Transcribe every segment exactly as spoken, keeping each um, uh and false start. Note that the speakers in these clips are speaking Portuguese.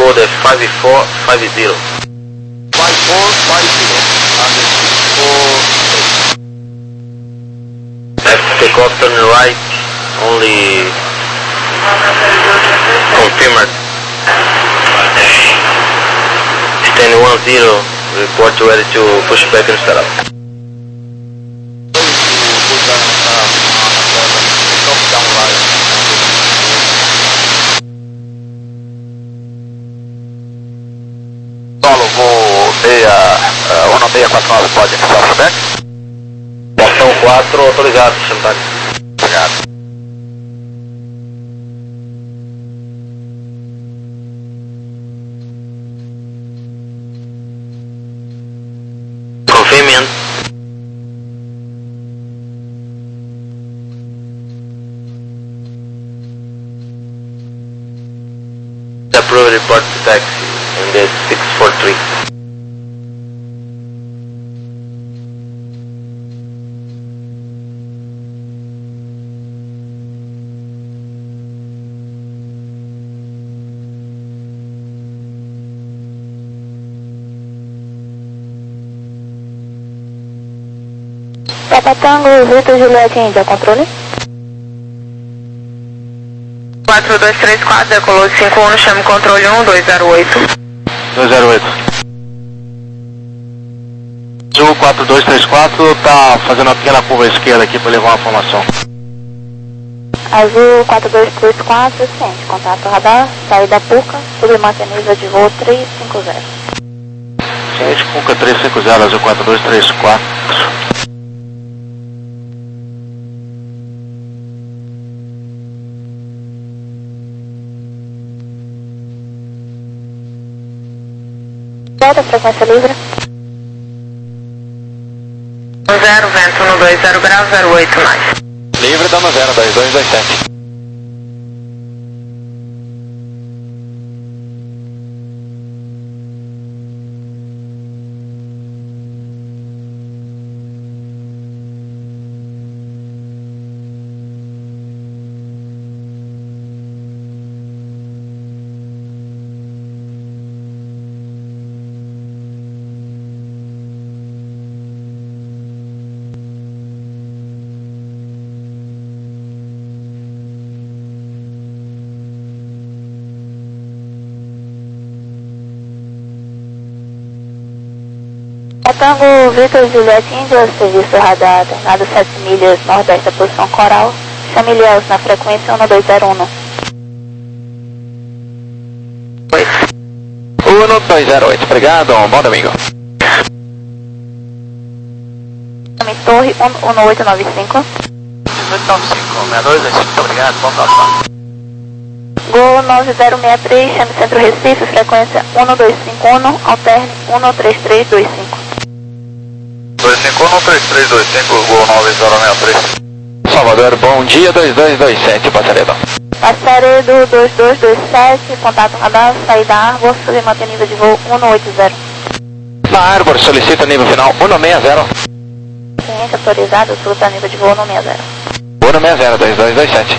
code é five four five zero. five four five zero. And the six four eight. Left takeoff, turn right, only confirmed. Stand one zero, report ready to push back and start up. Solo voo meia, uh, um seis quatro nove, pode iniciar o feedback? Boston quatro, autorizado, sentar. Obrigado. Confirming. Approve report to taxi in the six four three. Papa Tango, Vitor Juliette Índia, controle? quatro dois três quatro, decolou de cinco um, chame controle um dois zero oito. dois zero oito. Azul quatro dois três quatro tá fazendo uma pequena curva à esquerda aqui para levar uma formação. Azul quatro dois três quatro, ciente, contato radar, saída Puca, submantém nível de voo três cinco zero. Ciente, Puca três cinco zero, Azul quatro dois três quatro. Delta, frequência livre. zero, vento no dois zero graus, zero oito mais. Livre dando zero, dois dois dois sete. Tango Vitor Juliette Índia, serviço radar, tornado sete milhas nordeste da posição coral, chame Ilhéus na frequência um dois zero um. um dois zero oito, obrigado, bom domingo. Chame Torre um oito nove cinco. dezoito nove cinco, seis dois dois cinco, obrigado, bom próximo. Gol nove zero seis três, chame Centro Recife, frequência um dois cinco um, alterne um três três dois cinco. dois cinco um, três três dois cinco, Gol nove zero seis três. Salvador, bom dia, dois dois dois sete, Passaredo. Passaredo dois dois dois sete, contato radar, saída Arbor, submantém nível de voo um oito zero. Na Arbor, solicita nível final um seis zero. Cliente autorizado, solicitar nível de voo um seis zero. um seis zero, dois dois dois sete.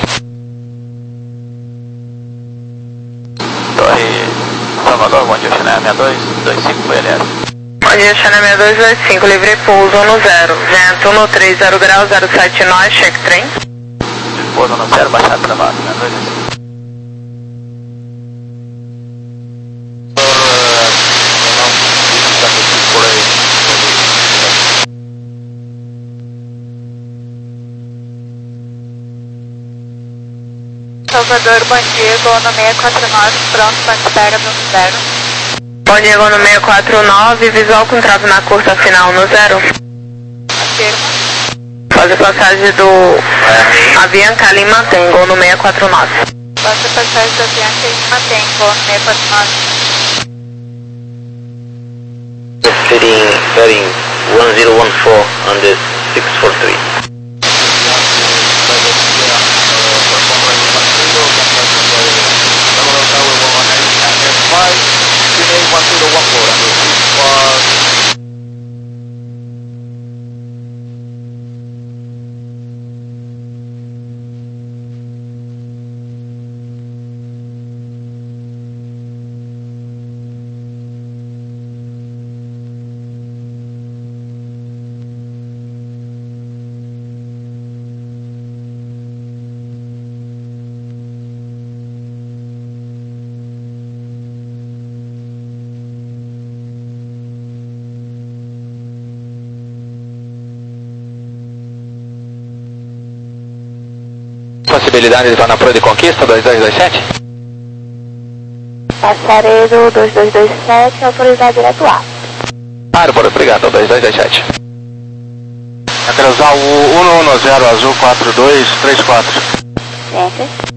Torre Salvador, bom dia, China seis dois dois cinco, foi L S. Bom dia, China seis dois dois cinco, livre pouso um zero, vento um três zero graus, zero sete nós, check trem. Pouso no zero, baixado para baixo, seis dois dois cinco. Salvador, bom dia, Gol no seis quatro nove, pronto para espera do zero. Bom dia, Gol no seis quatro nove, visual com trave na curta final no zero. Afirma. Fazer passagem do Avianca Lima tem, Gol no seis quatro nove. Faça passagem do Avianca Lima tem, Gol no seis quatro nove. Setting, setting one zero one four on the six four three. disponibilidade para na Pro de Conquista dois dois dois sete? Passaredo dois dois dois sete, autorizado direto A. Aeroporto, obrigado, dois dois dois sete. Eu quero usar o um um zero azul quatro dois três quatro. Ciência.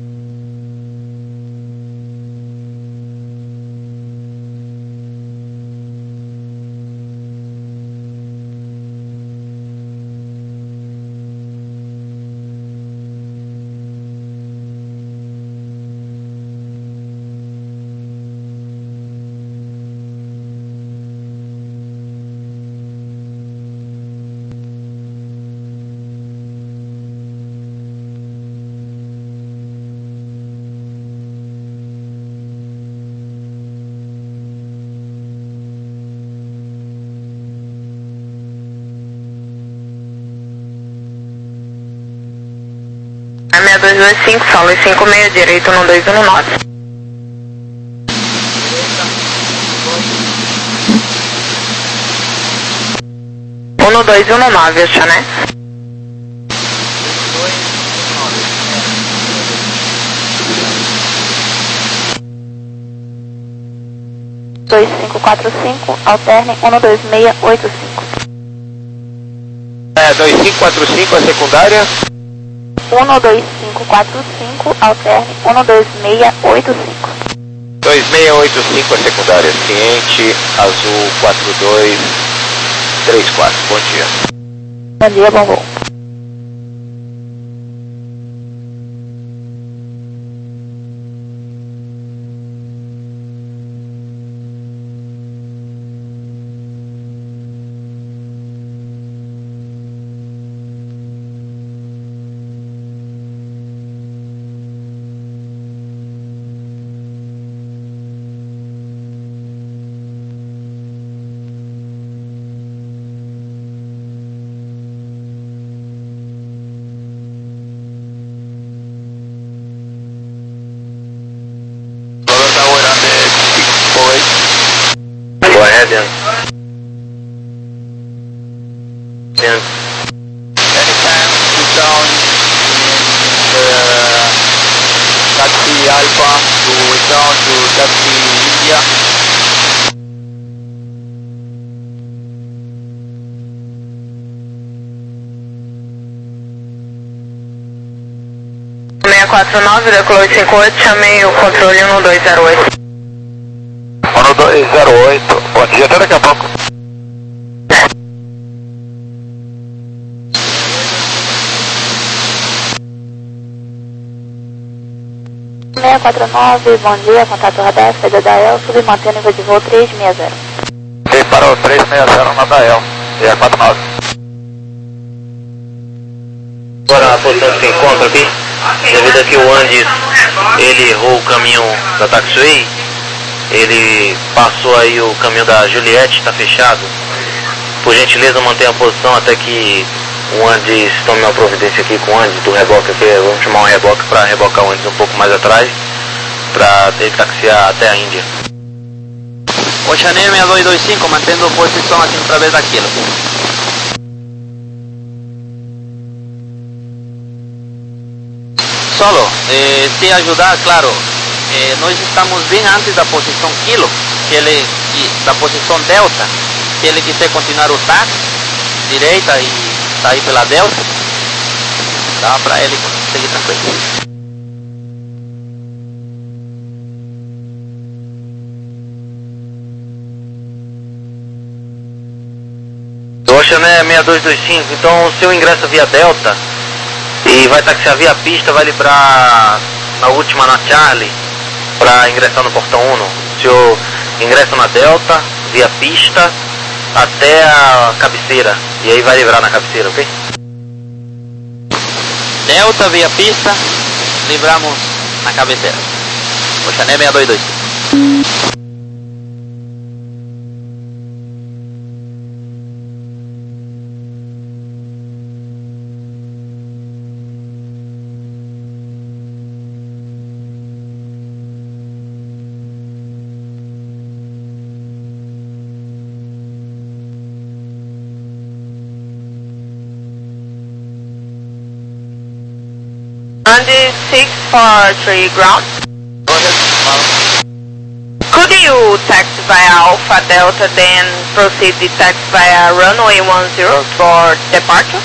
seis dois dois cinco, solo cinco seis, direito no dois um nove. um dois um nove, Chané. dois cinco quatro cinco, alterne um dois seis oito cinco. É, dois cinco quatro cinco, a secundária. um dois cinco quatro cinco, alterne um dois seis oito cinco. dois seis oito cinco, a secundária. Ciente, azul quatro dois três quatro. Bom dia. Bom dia, bom voo. Go ahead then. Then Anytime to down in the taxi Alpha to return to taxi India. seis quatro nove, decolou cinco oito, chamei o controle um dois zero oito. um dois zero oito, bom dia, até daqui a pouco. seis quatro nove, bom dia, contato radar, saída da E L, submantém o nível de voo três seis zero. Ok, para o três seis zero na Dael, seis quatro nove. agora a posição que se encontra aqui, devido a que o Andes, ele errou o caminho da taxiway, ele passou aí o caminho da Juliette, está fechado. Por gentileza, mantenha a posição até que o Andes tome uma providência aqui com o Andes do reboque aqui. Vamos chamar um reboque para rebocar o Andes um pouco mais atrás, para ele taxiar até a Índia. Oceaneer seis dois dois cinco, mantendo posição assim através daquilo. Solo, eh, se ajudar, claro, eh, nós estamos bem antes da posição quilo, que ele, que, da posição delta. Se ele quiser continuar o táxi, direita e sair pela delta, dá para ele seguir tranquilo. Oceaneer seis dois dois cinco, então o seu ingresso via Delta e vai taxiar via pista, vai liberar na última na Charlie para ingressar no portão um. O senhor ingressa na Delta via pista até a cabeceira e aí vai livrar na cabeceira, ok? Delta via pista, livramos na cabeceira. Oceaneer seis dois dois cinco. one six four three ground. Go ahead, Marlon. Could you taxi via Alpha Delta, then proceed the taxi via runway one zero for departure?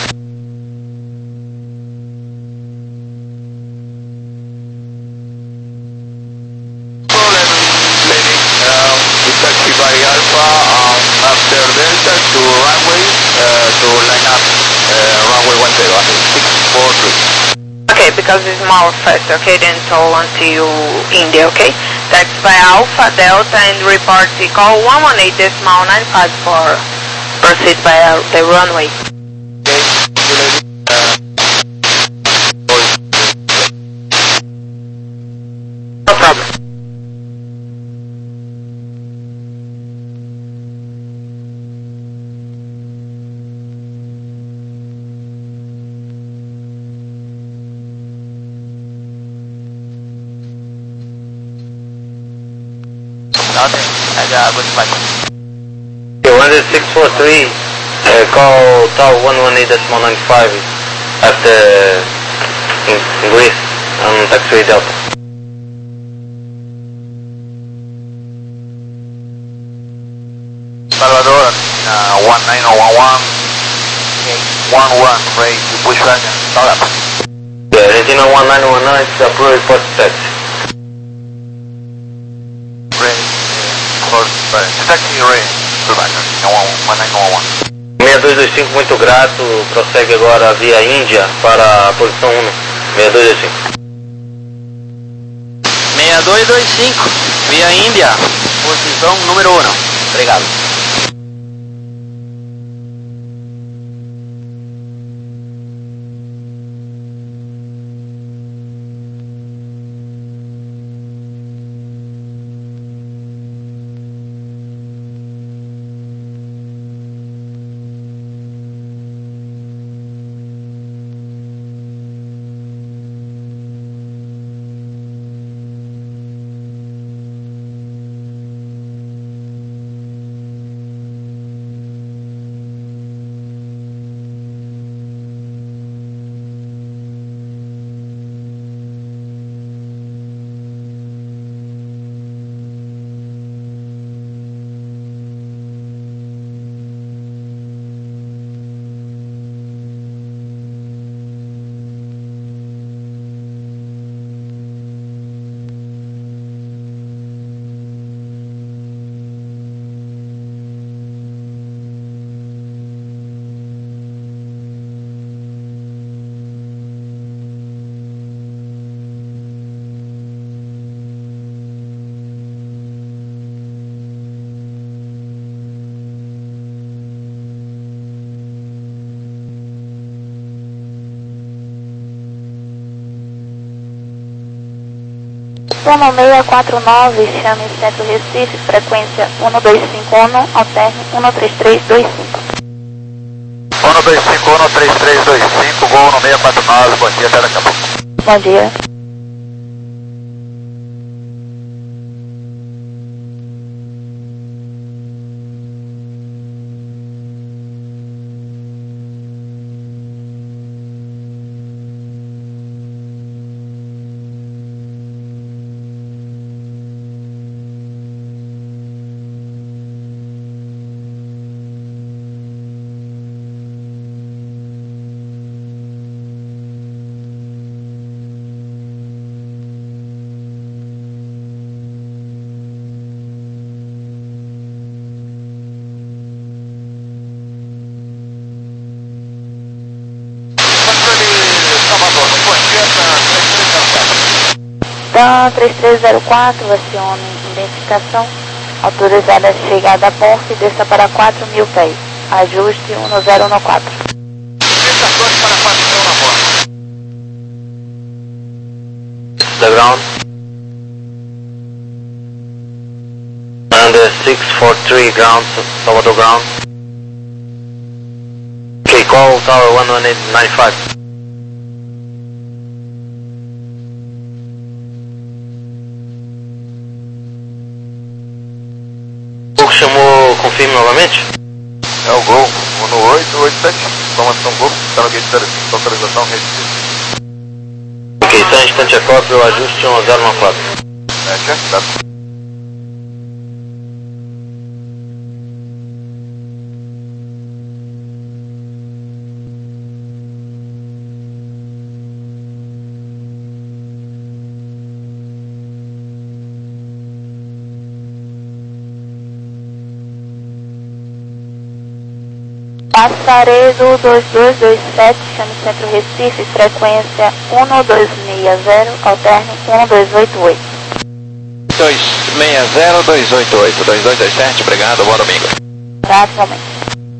Taxi by Alpha um, after Delta to runway uh, to line up uh, runway one zero, six four three. Okay, because it's more fast, okay, then toll until India, okay? Taxi by Alpha Delta and report the call one one eight decimal nine five for proceed by uh, the runway. Okay, uh, no problem. nothing, I got good flight. Okay, one six four three, uh, call Tower one one eight decimal nine five after in, in Greece on taxiway Delta. Salvador, uh, one nine zero one one, one one, ready to push back and start up. Yeah, Argentina one nine one nine, approved report taxi. Ready, for, uh, taxi ready, push back, one nine zero one one. seis dois dois cinco, muito grato, prossegue agora via Índia para a posição um, seis dois dois cinco. seis dois dois cinco, via Índia, posição número um. Obrigado. Sono seis quatro nove, chame Centro Recife, frequência um dois cinco um, alterne um três três dois cinco. um dois cinco um, três três dois cinco, voo no seis quatro nove, bom dia, até daqui a pouco. Bom dia. Dan três três zero quatro, acione identificação, autorizada a chegada a bordo e desça para quatro mil pés, ajuste um zero um quatro. The ground. Under six four three ground, Salvador ground. Okay, call Tower one one eight nine five. O chamou, confirme novamente? É o Gol, um no oito oito sete, informação Gol, está no gate zero cinco, autorização, rede. Ok, instante é cópia, o ajuste um zero um quatro. Roger, that's Passaredo dois dois dois sete, chame Centro Recife, frequência um dois seis zero, alterne um dois oito oito. dois seis zero, dois oito oito, dois dois dois sete, obrigado, bom domingo. Atualmente.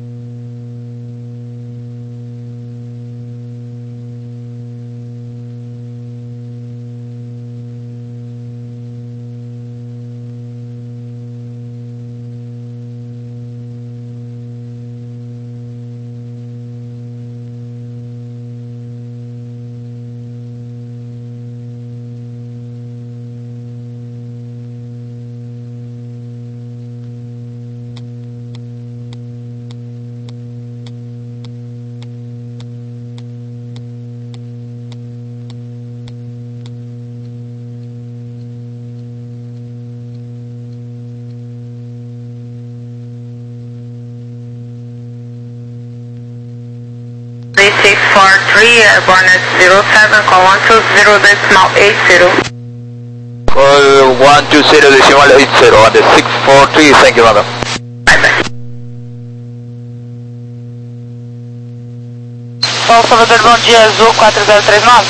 six four three, airborne at zero seven, call one two zero decimal eight zero. Call one two zero decimal eight zero on the six four three, thank you, madam. Bye bye. Paulo Salvador, bom dia, Azul quatro zero três nove.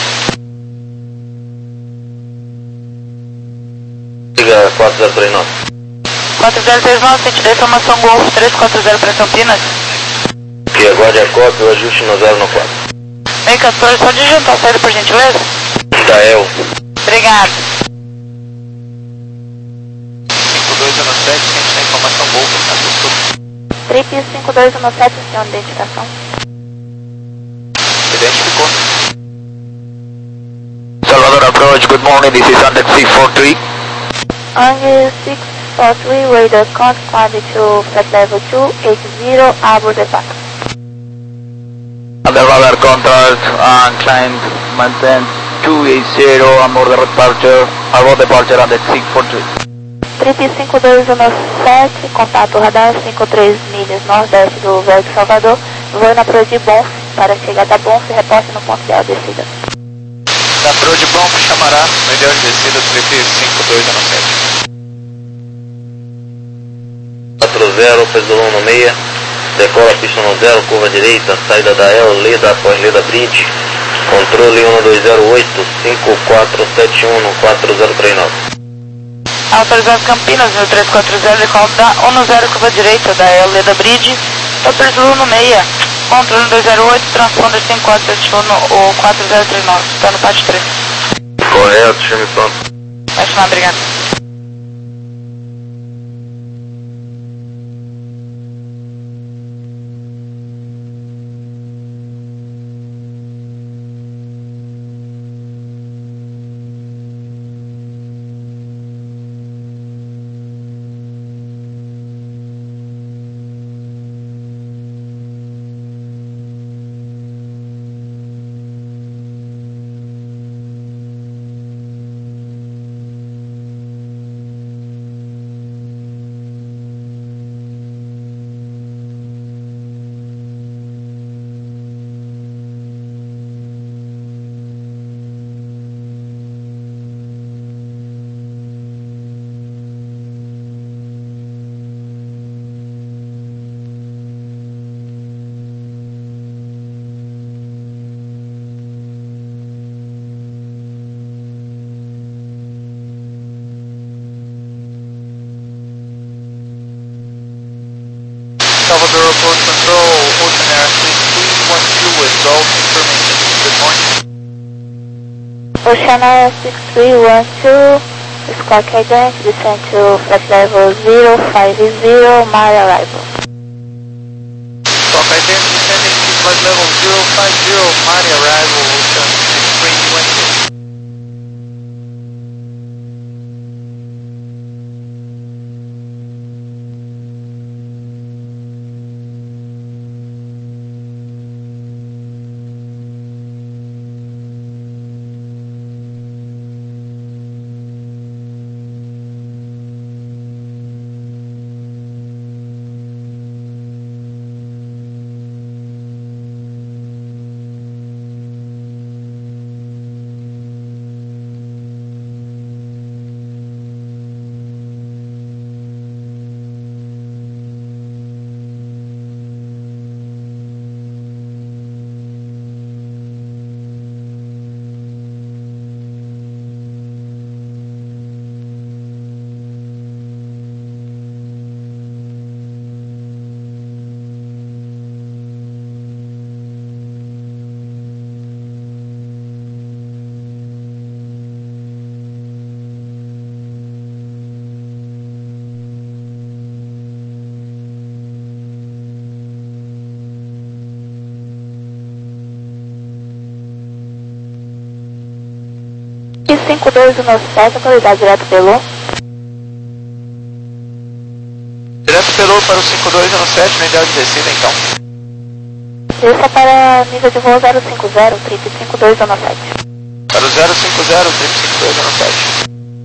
Liga quatro zero três nove. quatro zero três nove, sentido da informação Golf três quatro zero para Campinas. Que aguarde a cópia, o ajuste no zero um quatro. Ei, quatorze, pode adiantar a saída por gentileza? Dael. Obrigado. cinco dois um sete, sente da informação Golf, tá? Trip cinco dois um sete, senhor, identificação. Identificou. Salvador approach, good morning, this is under six four three. Angle six four three, radar count, climb to flight level two eight zero, aboard departure. Under radar contact and climb maintain two eight zero, aboard departure, aboard departure under six four three. Trip cinco dois um sete, contato radar cinco três milhas nordeste do Verde Salvador, voo na proa de Bonf, para chegar da Bonf, reporte no ponto ideal de descida. Da proa de Bonf chamará no ideal de descida Trip cinco dois um sete. quatro zero, pedalou no meia, decola pista no zero, curva direita, saída da El, Leda, após Leda Bridge, controle um dois zero oito, cinco quatro sete um, quatro zero três nove. Autorizado Campinas, mil trezentos e quarenta, decola da um zero, curva direita, da El, Leda Bridge, Topper Zulu no meia, controle um dois zero oito, transponder cinco quatro sete um, ou quatro zero três nove, está no parte três. Correto, chame pronto. Vai chamar, obrigado. Salvador approach control, Ocean Air six three one two with Golf information. Good morning. Ocean Air six three one two, Squawk Agent, descend to flight level zero five zero, my arrival. Squawk Agent descending to flight level zero five zero, my arrival, Ocean six three one two. cinco dois um sete, atualidade direto pelo. Direto pelo para o cinco dois um sete, no ideal de descida então. Desça para nível de voo zero cinco zero, trip cinco dois um sete. Para o zero cinco zero, trip cinco dois um sete.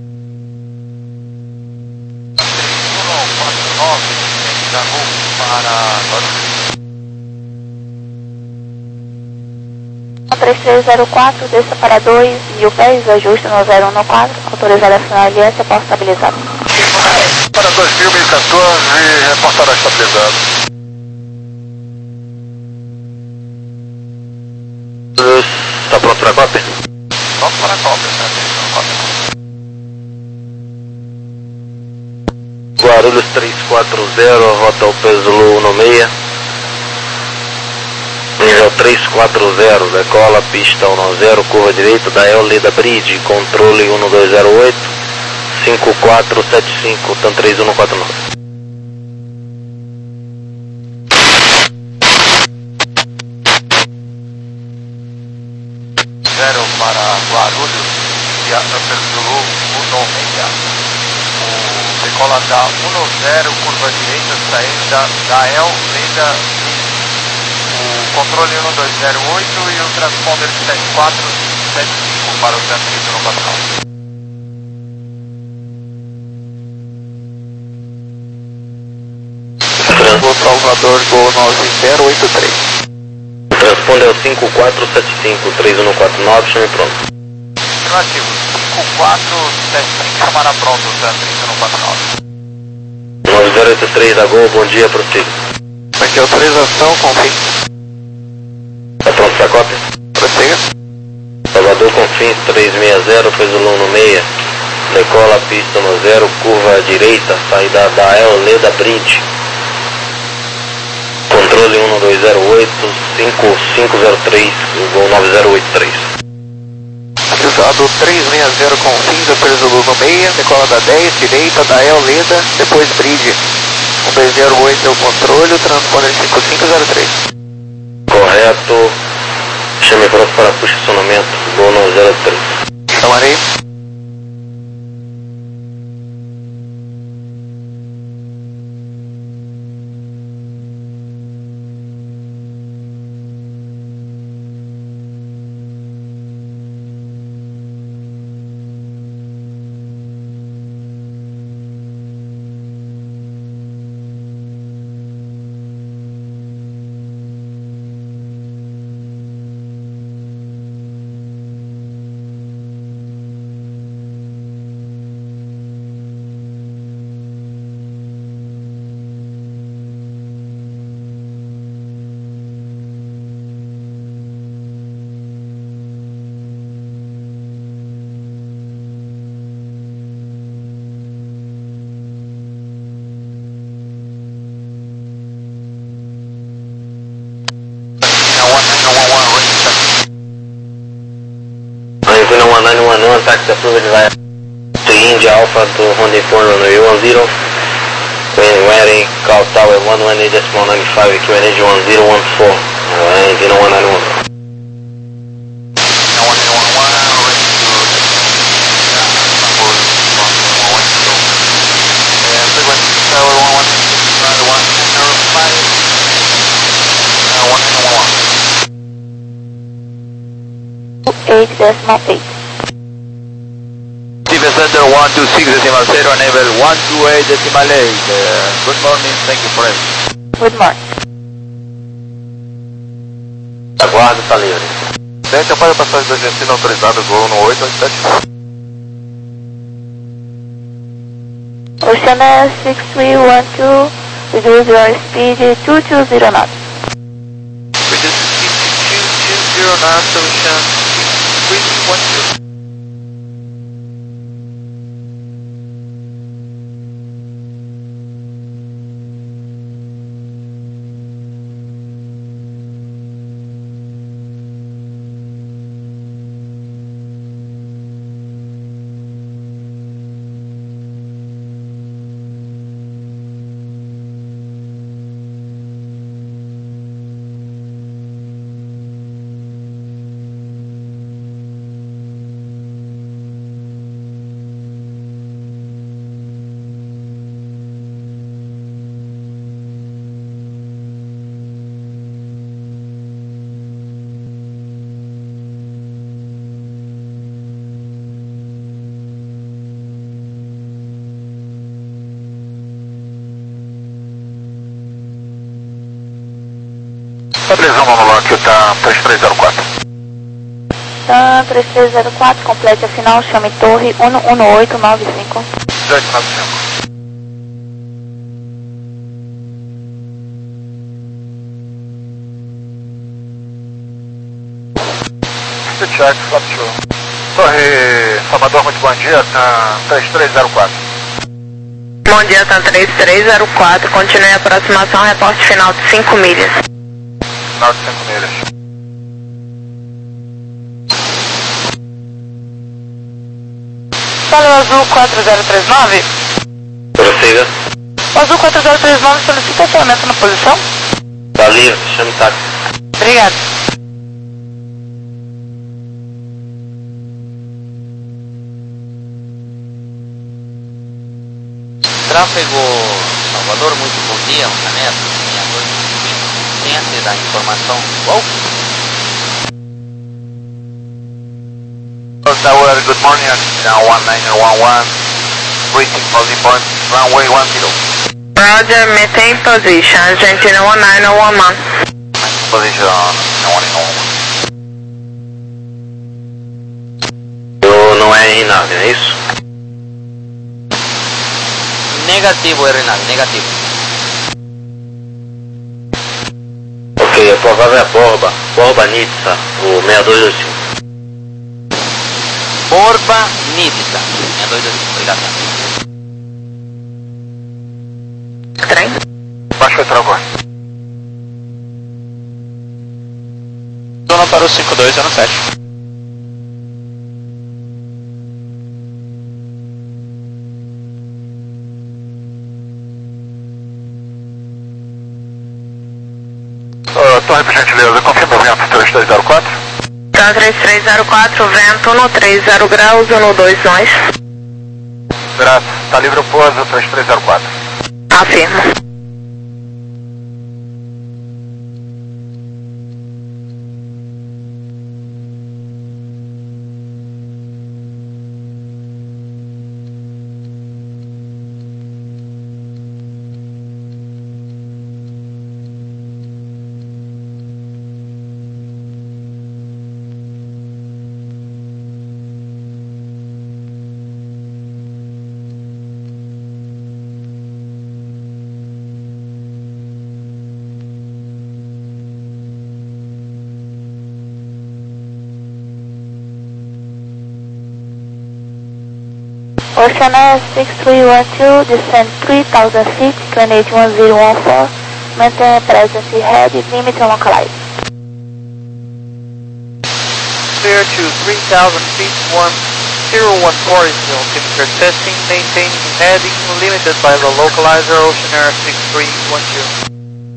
três três zero quatro, desça para dois mil pés, ajuste no zero um quatro, autorizada a acionar L S, aposta estabilizado. Para dois mil e quatorze, reportará estabilizado. Está pronto para a cópia? Pronto para a cópia, certo? Guarulhos três quatro zero, rota Alpes Zulu um seis. Nível três quatro zero, decola, pista um zero, curva direita, da Leda Bridge, controle um dois zero oito, cinco quatro sete cinco, TAM três um quatro nove. Zero para Guarulhos, e a Alpes Zulu um seis. O decola da um zero, curva direita, saída da El Leda Bridge. O controle um dois zero oito e o transponder sete quatro sete cinco para o TAM três um quatro nove. Salvador Gol nove zero oito três. Transponder cinco quatro sete cinco, três um quatro nove, chame pronto. Afirmativo, cinco quatro sete cinco, chamará pronto o TAM três um quatro nove. nove zero oito três da Gol, bom dia, prossiga. Aqui autorização, confim. Está pronto para a cópia? Prossiga. Salvador Confins três seis zero, fez o Luno seis. Decola, pista no zero, curva direita, saída da El Leda Bridge. Controle um dois zero oito, cinco cinco zero três, o Gol nove zero oito três. Avisado três seis zero Confins, Alpes Zulu seis, decola da dez, direita da El Leda, depois Bridge. um dois zero oito é o controle, o transponder cinco cinco zero três. Correto, chame pronto para posicionamento, Gol nove zero três. Chamarei. Argentina one nine one one, taxi approved via to India Alpha to Honda Inform runway one zero. Wearing call tower one one eight decimal nine five, Q N H one zero one four, Argentina one nine one. eight decimal eight. Center one two six decimal zero, enable one two eight decimal eight. Uh, good morning, thank you for it. Good morning. Aguardo, está livre. Dente, apoio a passagem da Argentina autorizado, Gol no oito oito sete. Oceana six three one two, reduce your speed two two zero knots. Reduce speed two two zero knots, Ocean six three one two. Beleza, vamos lá, aqui o T A M três três zero quatro. T A M três três zero quatro, complete a final, chame torre um um oito nove cinco. oito nove cinco. Check, flat show. Torre Salvador, muito bom dia, T A M três três zero quatro. Bom dia, T A M três três zero quatro, continue a aproximação, reporte final de cinco milhas. Final de cinco milhas. Fala o Azul quatro zero três nove. Prossiga. O Azul quatro zero três nove solicita acionamento na posição? Tá livre, chame táxi. Obrigado. Tráfego Salvador, muito bom dia, um Caneto, linha dois cinco, ciente da informação Golf. Tower, good morning, now one nine one one, reaching holding point, runway one zero. Roger, maintain position, Argentina one nine one one. Position one nine one. Eu não é em nave, não é isso? Negativo, Renal, negativo. Ok, a provável é a Borba. Borba Nitsa, o seis dois dois cinco. Borba Nitsa, seis dois dois cinco, obrigado. Trem. Baixo e travou. Zona para o cinco dois zero sete. Uh, torre, por gentileza, confirma o vento três três zero quatro. T A M três três zero quatro, vento um três zero graus, um dois nós. Graças, está livre o pouso três três zero quatro. Afirmo. Oceanair six three one two, descend three thousand feet, twenty-eight one zero one four, maintain presence head, limit and localize. Clear to three thousand feet, one zero one four is the altimeter testing, maintaining heading limited by the localizer Oceanair six three one two.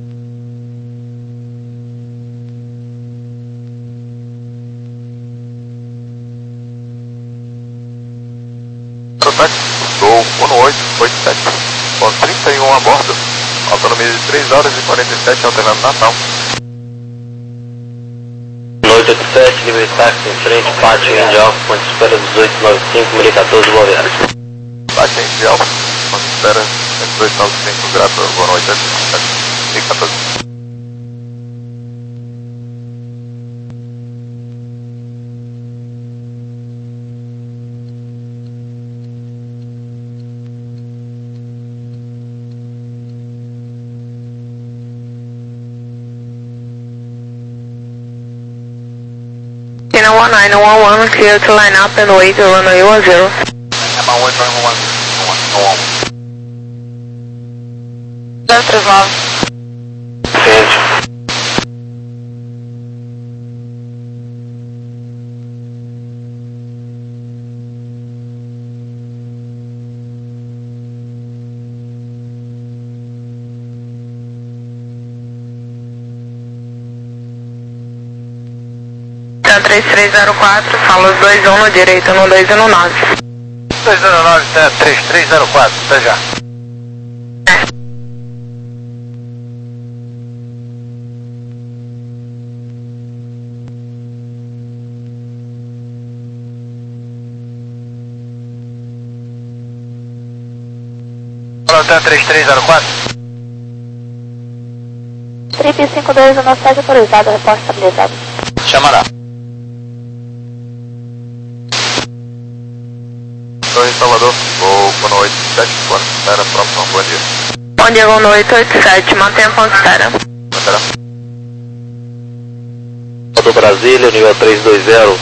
Gol um oito oito sete, com trinta e um a bordo, autonomia de três horas e quarenta e sete, alternando Natal. oito oito sete, livre táxi em frente, pátio em Alfa, ponte de espera dezoito nove cinco, mil e quatorze, boa viagem. Pátio em Alfa, ponte de espera dezoito nove cinco, grato, boa noite, mil e quatorze. one nine one one, clear to line up and wait to runway one zero. zero três nove. Frente. T A M três três zero quatro, fala os dois um no direito, no dois e no nove. dois zero nove, T A M três três zero quatro, até já. Fala, T A M três três zero quatro. três Trip cinco dois um sete autorizado, reporte estabilizado. Chamará. Torre Salvador, voo com oito sete, ponto espera, próximo, bom dia. Bom dia, voo no oito oito sete, mantenha ponto espera. Espera. Do Brasília, nível três dois zero.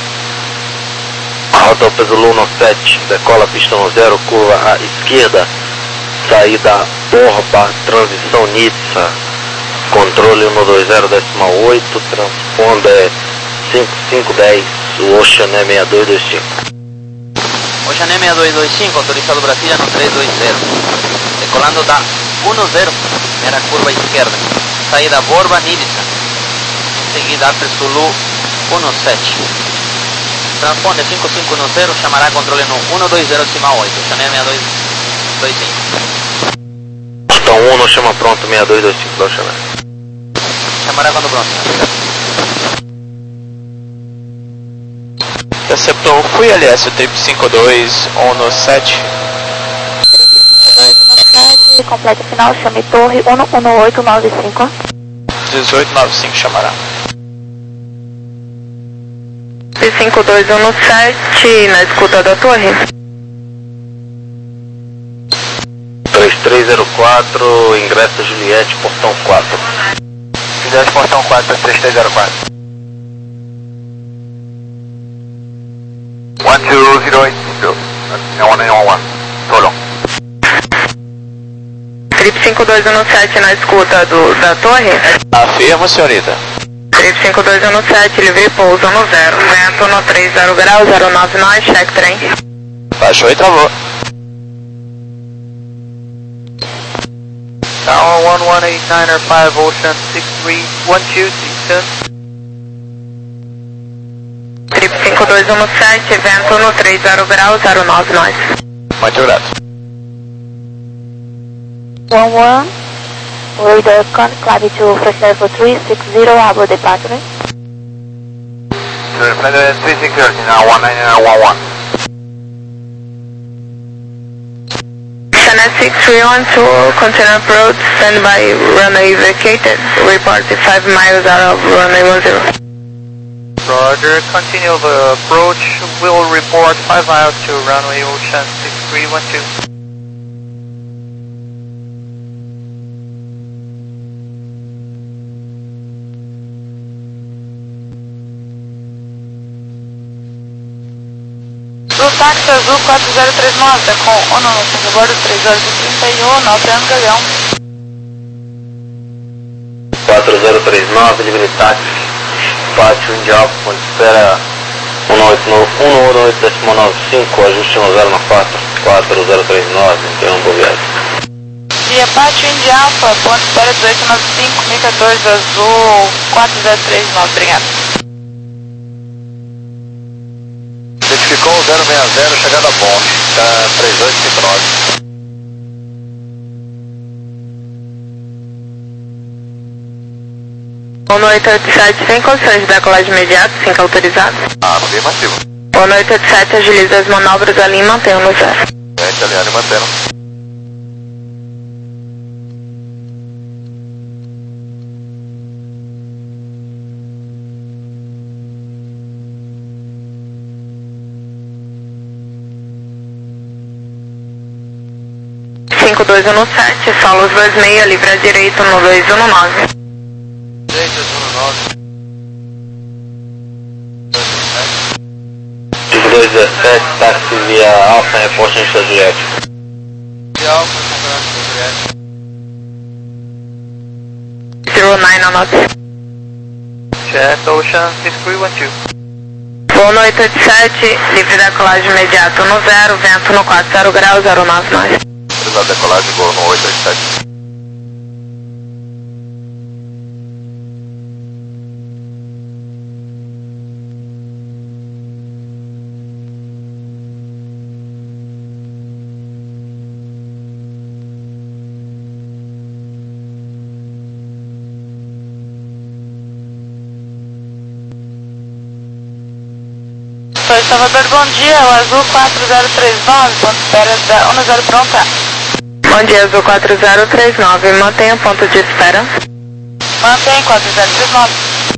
Rota Alfa Zulu sete, decola pista zero, curva à esquerda. Saída Borba, transição Nitsa. Controle um dois zero decimal oito, transponder cinco cinco dez, o Ocean E seis dois dois cinco. Ocean E seis dois dois cinco, autorizado Brasília no três dois zero. Decolando da um zero, primeira curva esquerda. Saída Borba, Nitsa. Em seguida, Alfa Zulu um sete. Transponde cinco cinco um zero, chamará controle no um dois zero decimal oito. Ocean E seis dois dois cinco. Então um chama pronto, seis dois dois cinco, Ocean. Chamará quando pronto. Receptor, fui L S, Trip cinco dois um sete. Completa final, chame Torre um um oito nove cinco. dezoito nove cinco, chamará. cinco dois um sete, na escuta da torre. três três zero quatro, ingressa Juliette, portão quatro. Juliette, portão quatro, três três zero quatro. um dois zero oito, um nove um um, solo. Trip cinco dois um sete na escuta do, da torre. Afirmo, senhorita. Trip cinco dois um sete, livre pouso no zero. Vento no três zero graus, zero nove nove, check trem. Baixou e travou. Tower one one eight nine er five, Ocean six three one two, Houston. Trip cinco dois um sete, vento no três zero graus, zero nove nove. Muito grato. one one, radar conclave to fresh level three six zero, Abo departure. three six zero, now one nine one one. Channel six three one two, container approach, standby, runway vacated. Report five miles out of runway one zero. Roger, continue the approach. We'll report five miles to runway Ocean six three one two. Do táxi azul quatro zero três nove, com o no bordo três horas e trinta e um, Alfredo Galeão. quatro zero três nove, livre táxi, pátio Indial, ponte espera um oito oito decimal nove cinco, ajuste um zero nove quatro, quatro zero três nove, interrompa o viagem. Dia Pátio Indy Alpha, ponte espera dezoito nove cinco, mil e quatorze azul quatro zero três nove, obrigado. Identificou o zero seis zero, chegada a ponte, tá três dois cinco nove. um oito oito sete, sem condições de decolagem imediata, cinco autorizado. Ah, afirmativo. um oito oito sete, agiliza as manobras ali e mantenha no zero. Gente, alinhando e mantendo. cinco dois um sete, solo os dois seis, livre à direita no dois um nove. três dois um nove. cinco dois dezessete, táxi via Alfa, reporte em São Juliette. E Alfa, Juliette. zero nove nove. Check Ocean six three one two. Voo no oito oito sete, livre da colagem imediata no zero, vento no quatro zero graus, zero nove nove. Autorizado decolagem, voo no oito oito sete. Oi, Salvador, bom dia, o azul quatro zero três nove, ponto espera da um zero pronta. Bom dia, azul quatro zero três nove, mantenha ponto de espera. Mantém quatro zero três nove.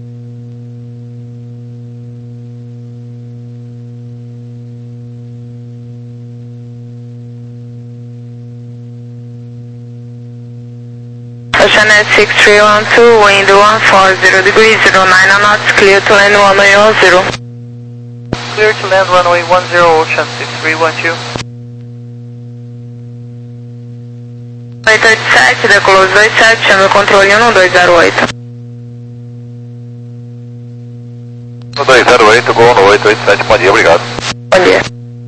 Ocean six three one two, wind one four zero degrees, zero nine knots, clear to land runway one zero. Clear to land runway one zero, Ocean six three one two. oito oito sete, decolou dois sete, chama o controle um dois zero oito. um dois zero oito, gol no oito oito sete, bom dia, obrigado. Bom dia.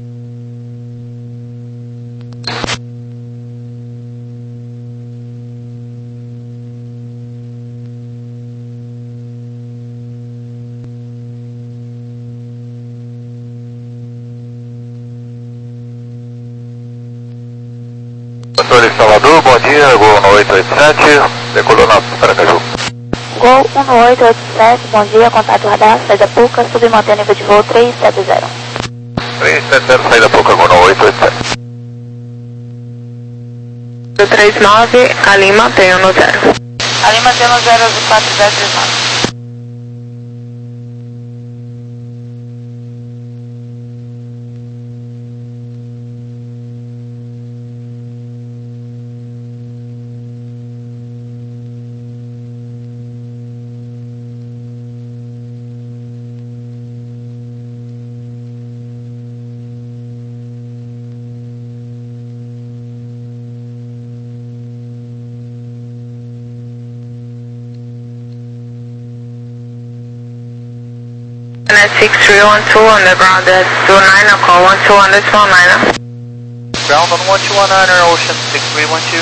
Controle Salvador, bom dia, gol no oito oito sete, decolou na Paracaju. Gol um no oito oito sete, bom dia, contato radar, saída Puca, submanter nível de voo três sete zero. três sete zero, saída Puca, gol no oito oito sete. três nove, ali mantém no zero. Ali mantém no zero, quatro zero três nove. six three one two, underground at two nine, I'll call one two on this one nine. Ground on one two one nine, Ocean six three one two.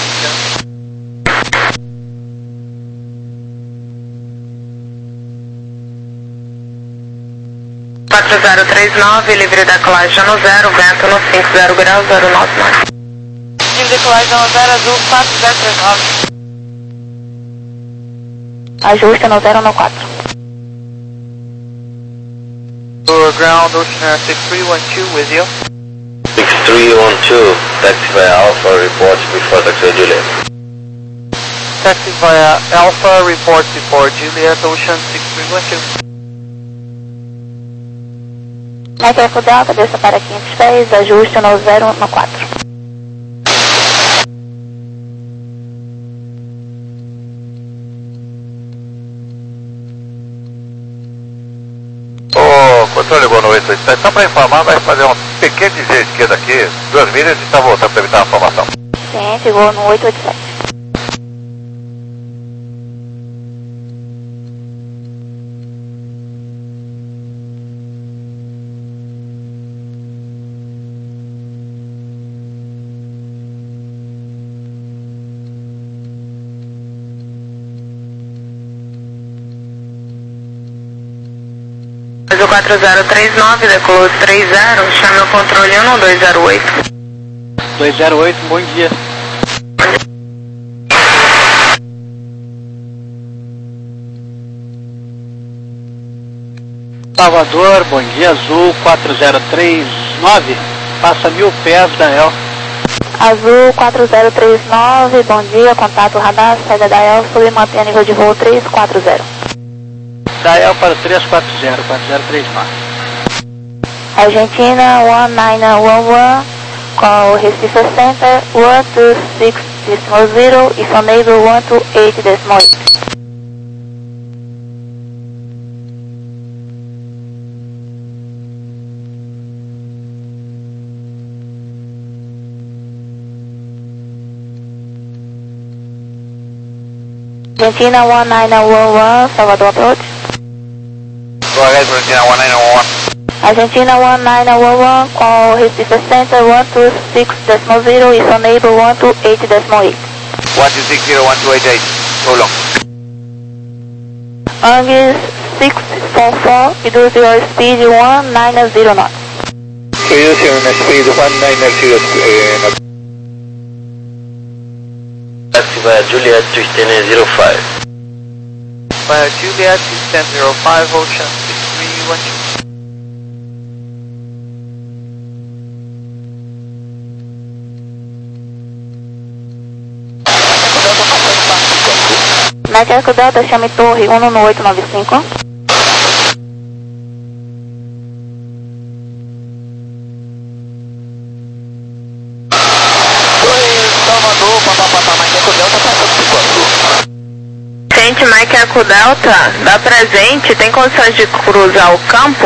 quatro zero três nove, livre decolagem no zero, vento no cinco zero graus, zero nove nove. Livre decolagem no zero, azul quatro zero três nove. Ajuste no zero no quatro. Ground, Ocean Air six three one two with you. six three one two, taxi via Alpha, report before taxi Juliet. Taxi via Alpha, report before Juliet, Ocean six three one two. Mike Eco Delta, desça para quinhentos pés, ajuste no zero no quatro. Controle gol no oito oito sete, só para informar, vai fazer um pequeno desvio de esquerda aqui, duas milhas e está voltando para evitar uma formação. Ciente, gol no oito oito sete. quatro zero três nove, decolou três zero, chama o controle um dois zero oito. dois zero oito, bom dia. Salvador, bom dia, azul quatro zero três nove, passa mil pés da El. Azul quatro zero três nove, bom dia, contato radar, saída da El, submanter nível de voo três quatro zero. Da El para três quatro zero, quatro zero três nove. Argentina one nine one one, com o Recife Center one two six decimal zero e Soneiro one two eight decimal eight. Argentina one nine one one, Salvador approach. Go ahead, Argentina one nine one one. Argentina one nine one one, com o Recife Center one two six decimal zero e Soneiro one two eight decimal eight. one two six zero one two eight eight, so long. Angus six four four, reduce your speed one nine zero knots. Reduce your speed one nine zero. Taxi via Juliet to stand zero five. Via Juliet to stand zero five, Ocean six three one two. Mike Eco Delta, chame torre um um oito nove cinco. Salvador, papapá, Mike Eco Delta, passando Pico Azul. Gente, Mike Eco Delta, dá presente, tem condições de cruzar o campo?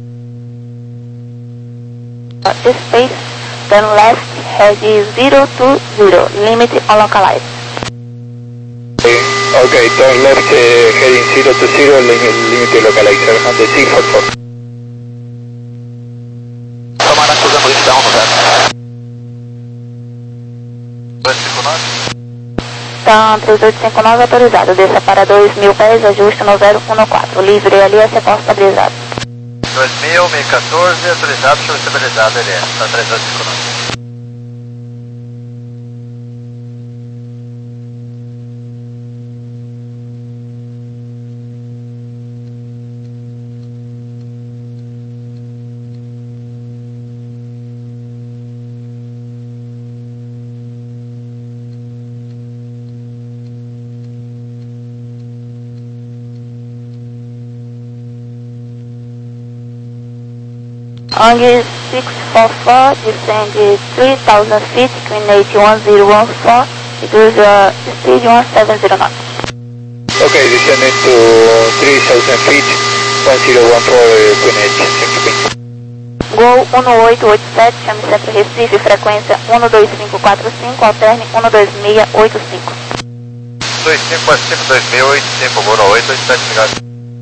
Uh, space, then left, head zero two zero, limit unlocalized. Okay, turn left, uh, heading zero to zero, limit, limit localizer, on the C four four. Tomara cruzando isso down no zero. dois cinco nove. Então, três oito cinco nove autorizado, desça para dois mil pés, ajuste no zero um quatro, livre L S, posto estabilizado. dois mil, mil e quatorze, autorizado, show estabilizado, L S, tá três oito cinco nove. Only six four four, descend three thousand feet, between eighty one zero one four, reduce your speed one seven zero knots. Okay, descending to three thousand feet, one zero one four, Queen Edge, Gol um oito oito sete, chame centro Recife, frequência um dois cinco quatro cinco, alterne um dois seis oito cinco. dois cinco quatro cinco, dois mil, oito cinco, Gol no oito oito sete, ligado.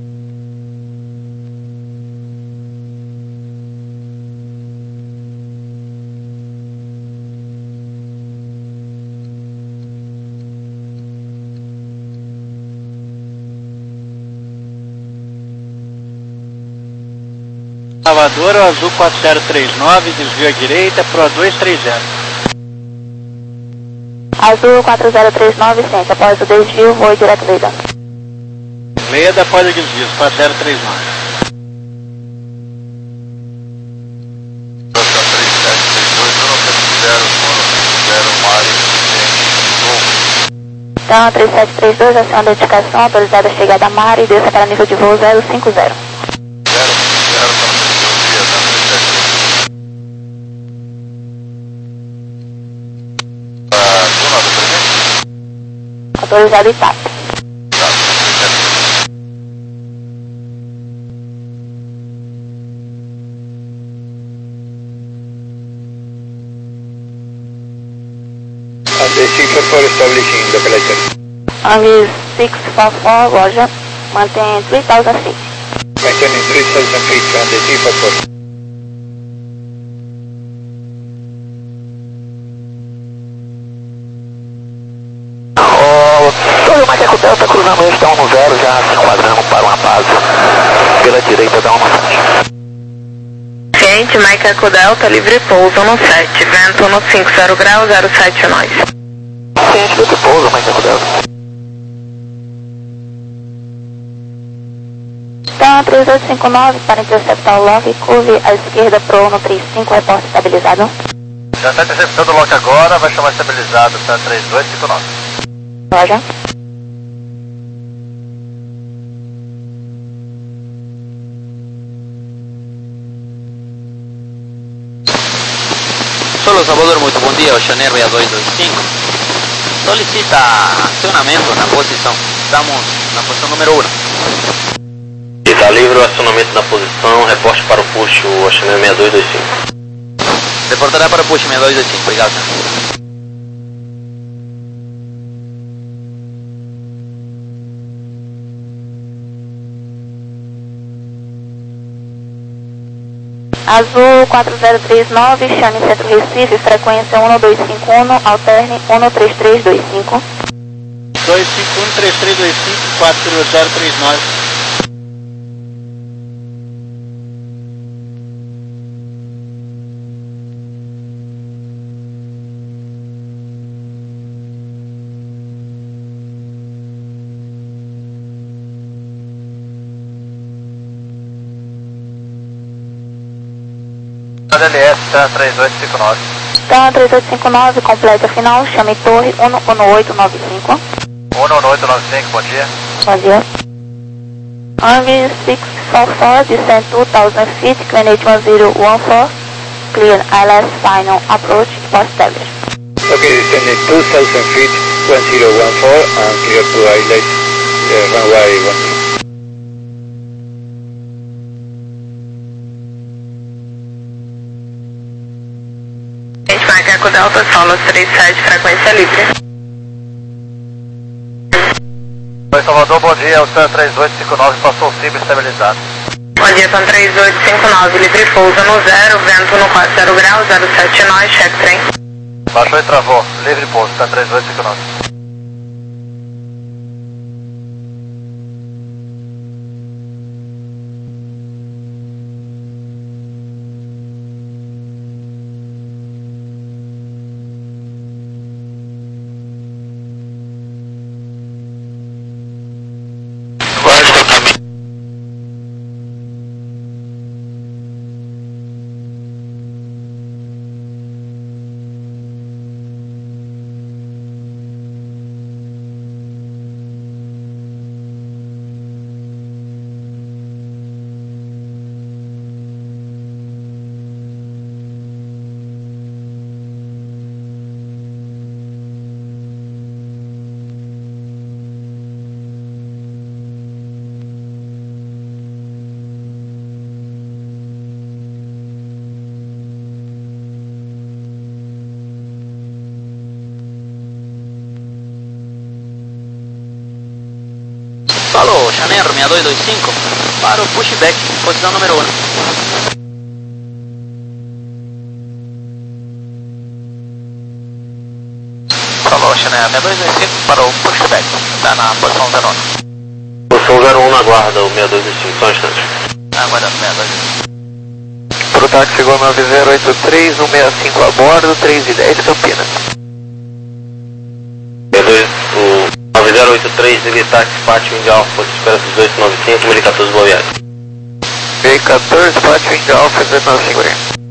Salvador, azul quatro zero três nove, desvio à direita, pro dois três zero. Azul quatro zero três nove, centro, após o desvio, voe direto Leda. Leda após o desvio, quatro zero três nove. três sete três dois, eu não considero zero Mário, Então, três sete três dois, ação de indicação, autorizada a chegada a Mari e desça para nível de voo zero cinco zero. Autorizado e T A P. And the C four four establishing localizer. Only six four four, Roger, mantém three thousand feet. Maintaining three thousand feet on the C four four. O Mike Eco Delta cruzando este down no zero, já se enquadrando para uma base pela direita down no sete. Gente, Mike Eco Delta, livre pouso no sete, vento no cinco zero grau, zero sete nós. Ciente, livre pouso, Mike Eco Delta. Então, três oito cinco nove, para interceptar o lock, curve à esquerda pro um três cinco, reporte estabilizado. Já está interceptando o lock agora, vai chamar estabilizado para três oito cinco nove. Roger. Solo Salvador, muito bom dia, Oceaneer seis dois dois cinco. Solicita acionamento na posição. Estamos na posição número um. Está livre o acionamento na posição, reporte para o push, o Oceaneer seis dois dois cinco. Reportará para o push seis dois dois cinco, obrigado. Azul quatro zero três nove, chame centro Recife, frequência um dois cinco um, alterne um três três dois cinco. dois cinco um, três três dois cinco, quatro zero três nove. L S, tá três oito cinco nove. Então, três oito cinco nove, completa final, chame torre um um oito nove cinco. um nove oito nove cinco, bom dia. Bom dia. Army six four four, descend two thousand feet, clean eight one zero one four, clear I L S final approach, for established. Okay, descending two thousand feet, one zero one four, and clear to I L S, uh, runway one zero. Macaco Delta, solo trinta e sete, frequência livre. Oi, Salvador, bom dia, o Sun três oito cinco nove passou o cima estabilizado. Bom dia, Sun três oito cinco nove, livre pousa no zero, vento no quatro zero graus, zero sete nove, check trem. Baixou e travou, livre pouso, Sun três oito cinco nove. Alô, Chanero, seis dois dois cinco, para o pushback, posição número um. Alô, Chanero, seis dois dois cinco para o pushback, está na posição zero um. Posição zero um na guarda, o seis dois dois cinco, só um instante. Aguardando seis dois dois cinco. Pro táxi Gol nove zero oito três, um seis cinco a bordo, três e dez Campinas. O nove zero oito três, ele táxi Pátio India Alfa, espera dezoito nove cinco, mil e quatorze, boa viagem. B quatorze, Pátio India Alfa, dezoito nove cinco.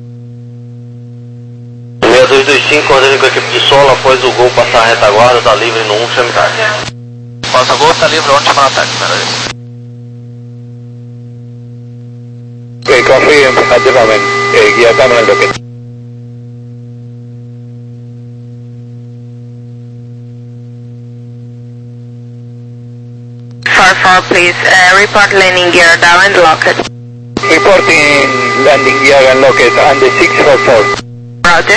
seis dois dois cinco, andando com a equipe de solo, após o Gol passar a retaguarda, está livre no um, chame táxi. Após o Gol, está livre, onde chama no táxi, primeira vez. Okay, confirm at the moment, uh, gear terminal located. four four, please, uh, report landing gear down and locked. Reporting landing gear and locked and the six four four. Roger.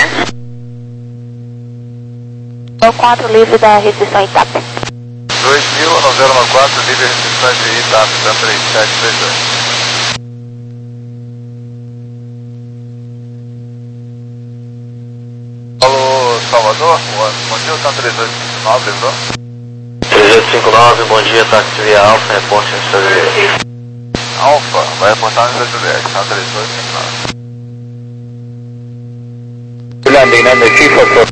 O quatro livre da restrição I T A P. dois mil, no zero um quatro, livre restrições de I T A P, Sun três sete três dois. Alô, Salvador, bom dia, o Sun três oito cinco nove, lembrou? três oito cinco nove, bom dia, táxi via Alfa, reporte no Estado Juliette. Alfa, vai reportar no Estado Juliette, Sun três oito cinco nove. Landing and the six four four.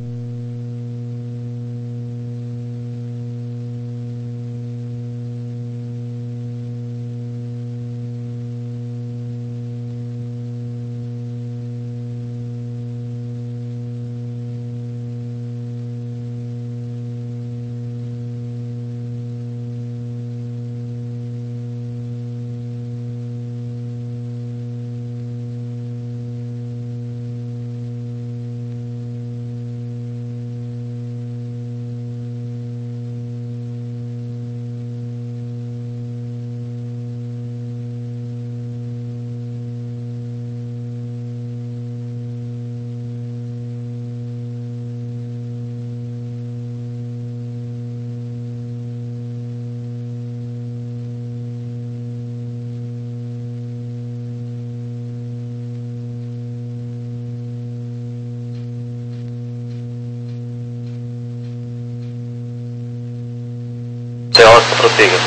Teórico, prossiga.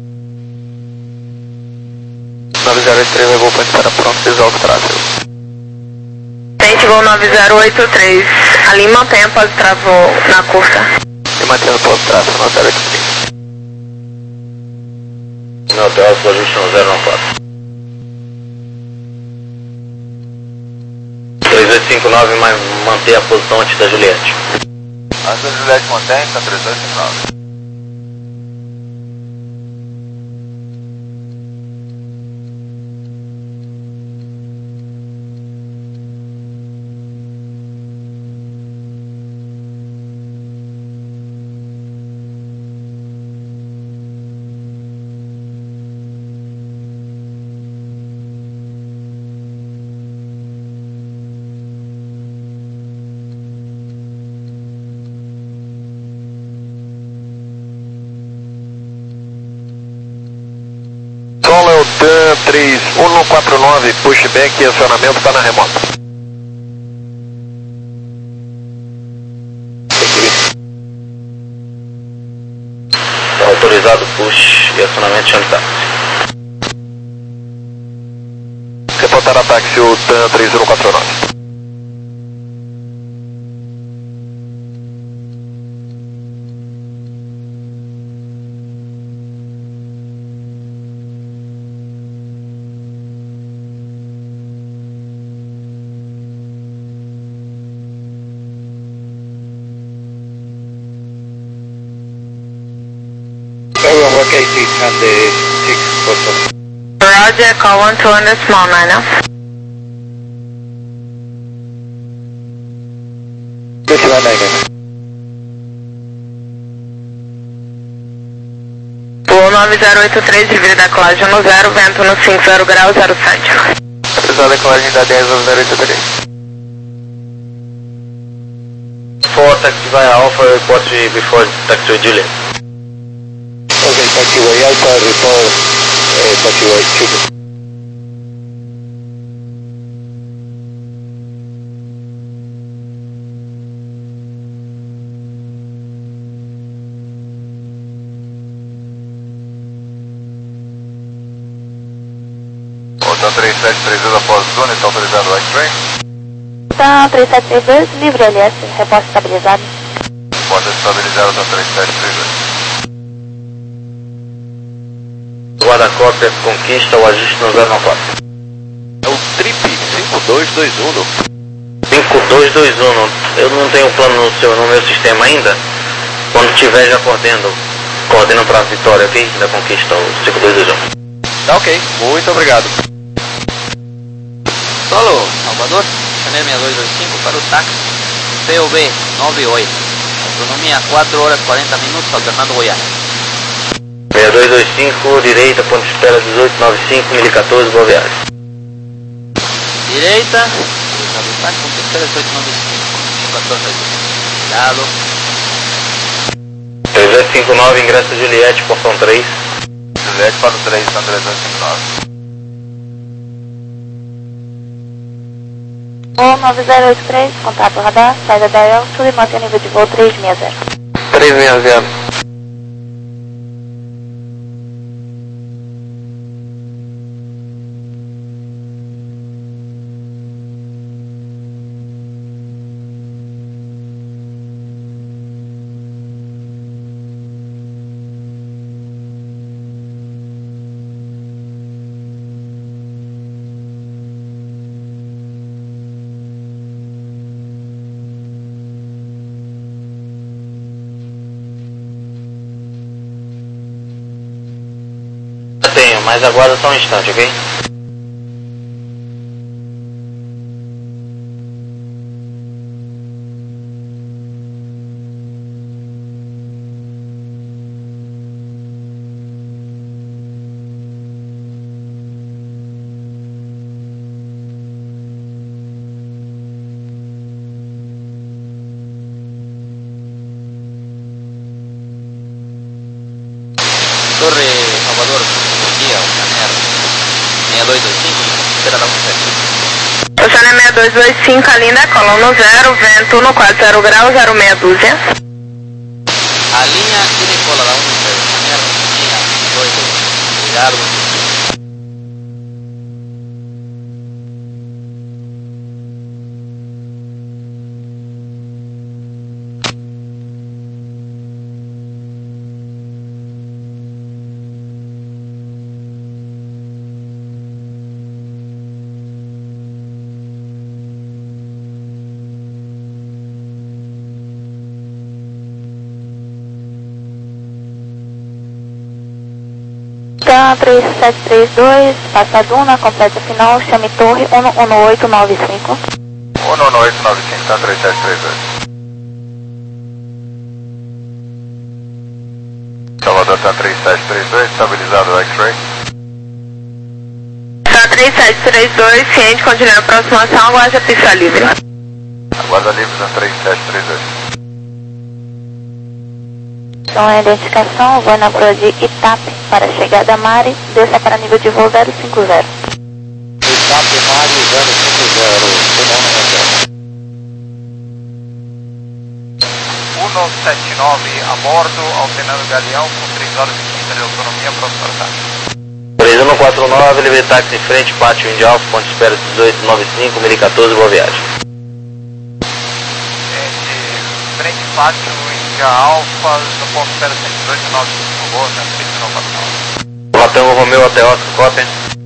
nove zero oito três, vai Gol para pronto, desalto tráfego. Tente Gol nove zero oito três, ali mantenha pós travou na curta. E mantendo pós tráfego, nove zero oito três. No, Teórico, ajuste zero um quatro. três oito cinco nove, mas manter a posição antes da Juliette. Antes da Juliette mantém, Sun três oito cinco nove. três um quatro nove, pushback e acionamento está na remota. Tá autorizado push e acionamento chame táxi. Reportar a táxi o TAM três um quatro nove. Katie and the six person. Roger, call one two on the small niner. This one niner. Voo nove zero oito três, divide da colagem no zero, vento no cinco zero grau zero sete. Precisar da colagem da dez zero oito três. For taxiway Alpha, report before taxiway Juliet. Okay, taxiway Alpha, report uh, taxiway Juliet. Volta três sete três dois após zona, está autorizado o X-Ray. Tá, três sete três dois, livre L S, repórter estabilizado. Porta estabilizada, tá três sete três dois. Guarda-cópia conquista o ajuste no zero nove quatro. É o Trip cinco dois dois um. cinco dois dois um, eu não tenho plano no, seu, no meu sistema ainda. Quando tiver já coordeno, coordeno para a vitória, ok? Da conquista, o cinco dois dois um. Tá ok, muito obrigado. Solo, Salvador, Chanel seis dois dois cinco para o táxi P O B nove oito. Autonomia quatro horas quarenta minutos, alternando Goiânia. seis dois dois cinco, direita, ponto de espera dezoito noventa e cinco, mil e quatorze, boa viagem. Direita, autorizado o táxi, ponto de espera dezoito noventa e cinco, mil e quatorze. Cuidado. três dois cinco nove, ingresso Juliette, portão três. Juliette para o três, tá três dois cinco nove. Voo nove zero oito três, contato radar, saída da El Sul e mantém nível de voo três seis zero. três seis zero. Tenho, mas aguarda só um instante, ok? Torre Salvador, bom dia, o Chanel seis dois dois cinco, espera da um sete. O Chanel seis dois dois cinco, a linha da cola no zero, vento no quatro zero grau zero seis dúzia. A linha e decola da um sete, Chanel seis dois dois cinco, cuidado. Tá, três sete três dois, passa Duna, completa final, chame torre um um oito nove cinco. um um oito nove cinco, tá três sete três dois. Salvador tá três sete três dois, estabilizado o X-Ray. Tá três sete três dois, ciente, continua a aproximação, aguarde a pista livre. Aguarda livre no três sete três dois. Então a identificação, voo na prova de Itape para chegada a Mari, desça para nível de voo zero cinco zero. Itape Mari zero cinco zero, cento e setenta e nove a bordo, alternando Galeão com três horas e quinze de autonomia, próximo táxi. três um quatro nove, livre táxi em frente, pátio Indy Alfa, ponto de espera dezoito noventa e cinco, mil e quatorze, boa viagem. Em frente, pátio Indy Alfa, no ponto de espera cento e dezoito noventa e cinco, boa, três um quatro nove. Latango Romeu até Oscar, cópia.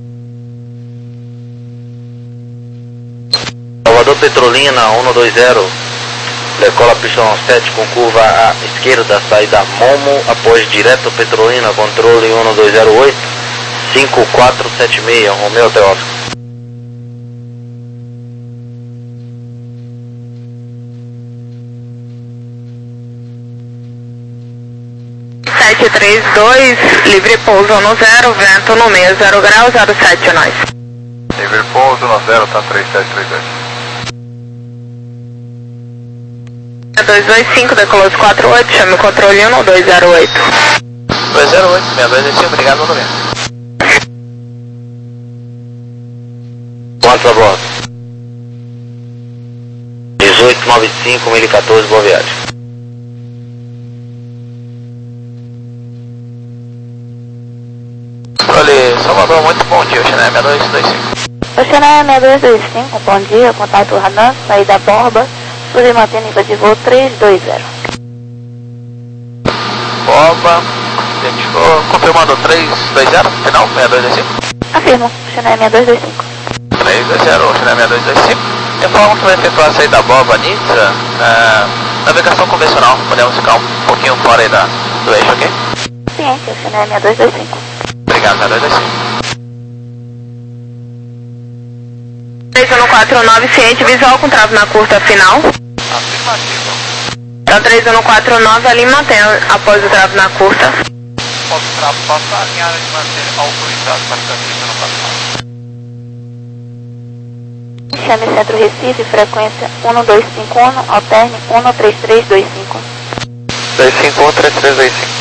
Salvador Petrolina, cento e vinte, decola pistão sete com curva à esquerda, saída Momo, após direto Petrolina, controle cento e vinte e oito, cinco quatro sete seis, Romeu até Oscar. sete três dois, livre pouso no zero, vento no meio, zero grau, zero sete, nós. Livre pouso no zero, tá três sete três dois. dois dois cinco, decolou quatro oito, chame o controle um dois zero oito. dois zero oito, seis dois cinco, obrigado, no momento. Quantos a bordo? dezoito noventa e cinco, mil e quatorze, boa viagem. Olha, Salvador, muito bom dia, Oceanária seis dois dois cinco. Oceanária seis dois dois cinco, bom dia, contato Ranan, saída Borba, sul manter nível de voo três dois zero. Borba, identificou, confirmando três dois zero, final, seis dois dois cinco. Afirmo, Oceanária seis dois dois cinco. três dois zero, Oceanária seis dois dois cinco. Informo que vai efetuar a saída Borba, Nizza, é, navegação convencional, podemos ficar um pouquinho fora aí da, do eixo, ok? Ciente, Oceanária seis dois dois cinco. Obrigado, seis dois dois cinco. três um quatro nove, ciente, visual com travo na curta final. Afirmativo. Então três um quatro nove, ali mantém após o travo na curta. Posso travo passar, linha de manter autorizado para três um quatro nove. Chame Centro Recife, frequência um dois cinco um, alterne um três três dois cinco. dois cinco um, três três dois cinco.